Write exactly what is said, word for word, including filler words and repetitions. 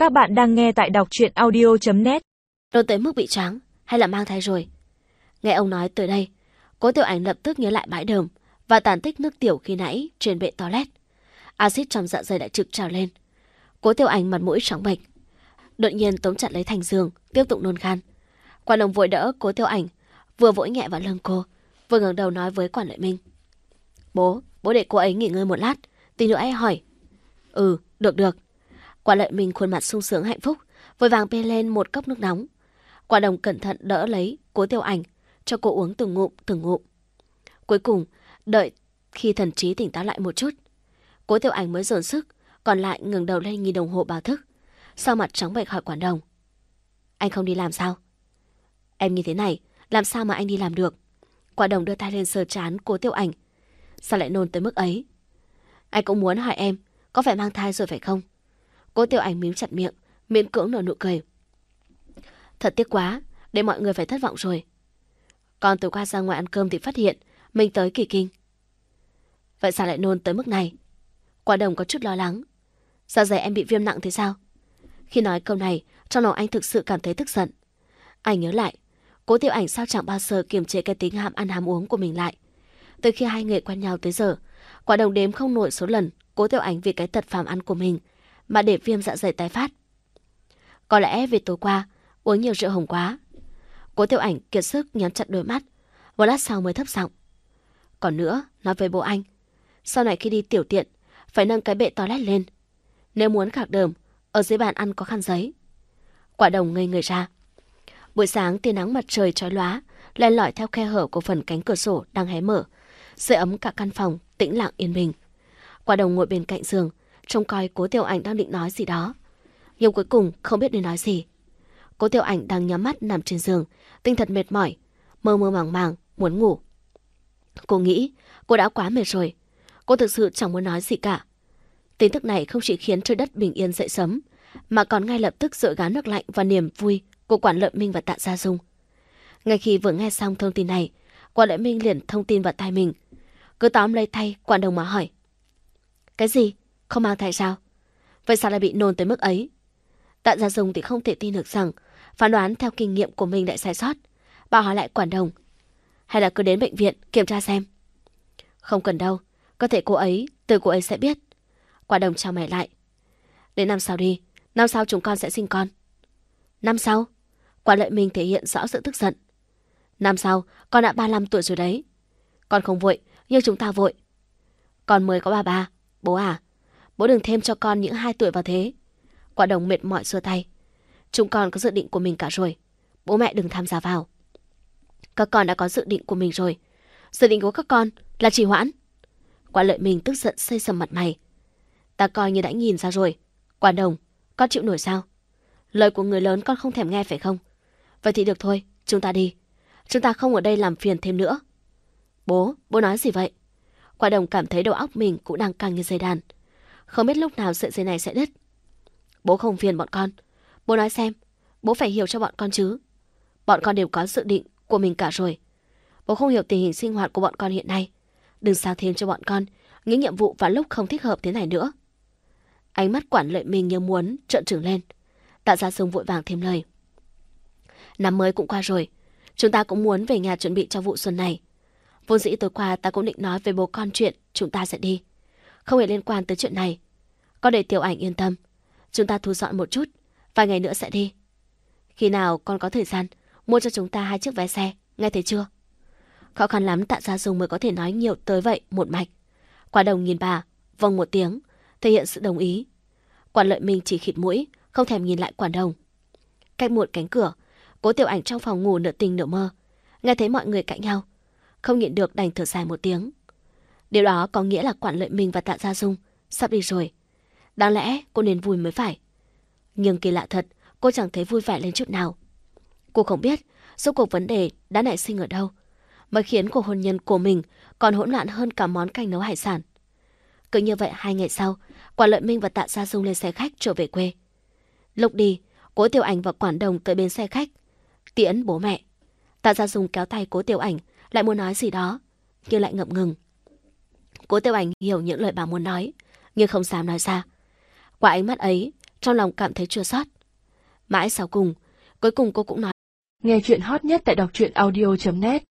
Các bạn đang nghe tại đọc truyện audio chấm net. Đồn tới mức bị choáng hay là mang thai rồi? Nghe ông nói tới đây, Cố Tiểu Ảnh lập tức nhớ lại bãi đờm và tàn tích nước tiểu khi nãy trên bệ toilet. Axit trong dạ dày đã trực trào lên. Cố Tiểu Ảnh mặt mũi trắng bệch, đột nhiên tóm chặt lấy thành giường, tiếp tục nôn khan. Quản đồng vội đỡ Cố Tiểu Ảnh, vừa vỗ nhẹ vào lưng cô, vừa ngẩng đầu nói với Quản Lợi Minh: Bố, bố để cô ấy nghỉ ngơi một lát, tí nữa ấy hỏi. Ừ, được được. Quản Lợi Minh khuôn mặt sung sướng hạnh phúc, vội vàng bê lên một cốc nước nóng. Quản đồng cẩn thận đỡ lấy Cố Tiểu Ảnh, cho cô uống từng ngụm từng ngụm. Cuối cùng, đợi khi thần trí tỉnh táo lại một chút, Cố Tiểu Ảnh mới dồn sức, còn lại ngẩng đầu lên nhìn đồng hồ báo thức, sau mặt trắng bệch hỏi quản đồng: Anh không đi làm sao? Em như thế này, làm sao mà anh đi làm được? Quản đồng đưa tay lên sờ trán Cố Tiểu Ảnh. Sao lại nôn tới mức ấy? Anh cũng muốn hỏi em, có phải mang thai rồi phải không? Cố Tiểu Ảnh mím chặt miệng, miễn cưỡng nở nụ cười. Thật tiếc quá, để mọi người phải thất vọng rồi. Con tối qua ra ngoài ăn cơm thì phát hiện mình tới kỳ kinh. Vậy sao lại nôn tới mức này? Quản đồng có chút lo lắng. Dạ dày em bị viêm nặng thế sao? Khi nói câu này, trong lòng anh thực sự cảm thấy tức giận. Anh nhớ lại, Cố Tiểu Ảnh sao chẳng bao giờ kiềm chế cái tính ham ăn ham uống của mình lại. Từ khi hai người quen nhau tới giờ, Quản đồng đếm không nổi số lần Cố Tiểu Ảnh vì cái tật phàm ăn của mình mà để viêm dạ dày tái phát. Có lẽ vì tối qua uống nhiều rượu hồng quá. Cố Tiểu Ảnh kiệt sức nhắm chặt đôi mắt, một lát sau mới thấp giọng. Còn nữa, nói với bố anh, sau này khi đi tiểu tiện phải nâng cái bệ toilet lên. Nếu muốn khạc đờm, ở dưới bàn ăn có khăn giấy. Quả đồng ngây người ra. Buổi sáng tia nắng mặt trời chói lóa len lỏi theo khe hở của phần cánh cửa sổ đang hé mở, sưởi ấm cả căn phòng tĩnh lặng yên bình. Quả đồng ngồi bên cạnh giường, trông coi Cố Tiểu Ảnh đang định nói gì đó, nhưng cuối cùng không biết nên nói gì. Cố Tiểu Ảnh đang nhắm mắt nằm trên giường, tinh thần mệt mỏi, mơ mơ màng màng muốn ngủ. Cô nghĩ cô đã quá mệt rồi, cô thực sự chẳng muốn nói gì cả. Tin tức này không chỉ khiến trời đất bình yên dậy sớm, mà còn ngay lập tức dội gáo nước lạnh và niềm vui của Quản Lợi Minh và Tạ Gia Dung. Ngay khi vừa nghe xong thông tin này, Quản Lợi Minh liền thông tin vào tai mình, cứ tóm lấy tay Quản đồng mà hỏi: Cái gì? Không mang thai sao? Vậy sao lại bị nôn tới mức ấy? Tạ Gia Dung thì không thể tin được rằng phán đoán theo kinh nghiệm của mình lại sai sót. Bà hỏi lại Quản đồng: Hay là cứ đến bệnh viện kiểm tra xem? Không cần đâu, có thể cô ấy, từ cô ấy sẽ biết. Quản đồng chào mày lại: Đến năm sau đi, năm sau chúng con sẽ sinh con. Năm sau? Quản Lợi Minh thể hiện rõ sự tức giận. Năm sau, con đã ba mươi lăm tuổi rồi đấy. Con không vội, nhưng chúng ta vội. Con mới có ba ba, bố à, bố đừng thêm cho con những hai tuổi vào thế. Quản đồng mệt mỏi xua tay: Chúng con có dự định của mình cả rồi, bố mẹ đừng tham gia vào. Các con đã có dự định của mình rồi, dự định của các con là trì hoãn. Quản Lợi Minh tức giận xây sầm mặt mày: Ta coi như đã nhìn ra rồi. Quản đồng, con chịu nổi sao? Lời của người lớn con không thèm nghe phải không? Vậy thì được thôi, chúng ta đi. Chúng ta không ở đây làm phiền thêm nữa. Bố, bố nói gì vậy? Quản đồng cảm thấy đầu óc mình cũng đang căng như dây đàn, không biết lúc nào sợi dây này sẽ đứt. Bố không phiền bọn con. Bố nói xem, bố phải hiểu cho bọn con chứ. Bọn con đều có dự định của mình cả rồi. Bố không hiểu tình hình sinh hoạt của bọn con hiện nay. Đừng sao thêm cho bọn con những nhiệm vụ vào lúc không thích hợp thế này nữa. Ánh mắt Quản Lợi Minh như muốn trợn trừng lên. Tạ Gia Dung vội vàng thêm lời: Năm mới cũng qua rồi, chúng ta cũng muốn về nhà chuẩn bị cho vụ xuân này. Vốn dĩ tối qua ta cũng định nói với bố con chuyện chúng ta sẽ đi, không hề liên quan tới chuyện này. Con để Tiểu Ảnh yên tâm, chúng ta thu dọn một chút, vài ngày nữa sẽ đi. Khi nào con có thời gian, mua cho chúng ta hai chiếc vé xe, nghe thấy chưa? Khó khăn lắm Tạ Gia Dung mới có thể nói nhiều tới vậy một mạch. Quản đồng nhìn bà, vâng một tiếng, thể hiện sự đồng ý. Quản Lợi Minh chỉ khịt mũi, không thèm nhìn lại Quản đồng. Cách một cánh cửa, Cố Tiểu Ảnh trong phòng ngủ nửa tình nửa mơ, nghe thấy mọi người cãi nhau, không nhịn được đành thở dài một tiếng. Điều đó có nghĩa là Quản Lợi Minh và Tạ Gia Dung sắp đi rồi. Đáng lẽ cô nên vui mới phải. Nhưng kỳ lạ thật, cô chẳng thấy vui vẻ lên chút nào. Cô không biết rốt cuộc vấn đề đã nảy sinh ở đâu, mà khiến cuộc hôn nhân của mình còn hỗn loạn hơn cả món canh nấu hải sản. Cứ như vậy hai ngày sau, Quản Lợi Minh và Tạ Gia Dung lên xe khách trở về quê. Lúc đi, Cố Tiểu Ảnh và Quản đồng tới bến xe khách tiễn bố mẹ. Tạ Gia Dung kéo tay Cố Tiểu Ảnh, lại muốn nói gì đó, nhưng lại ngậm ngừng. Cố Tiểu Ảnh hiểu những lời bà muốn nói, nhưng không dám nói ra. Qua ánh mắt ấy, trong lòng cảm thấy chua xót. Mãi sau cùng, cuối cùng cô cũng nói. Nghe chuyện hot nhất tại đọc truyện audio chấm net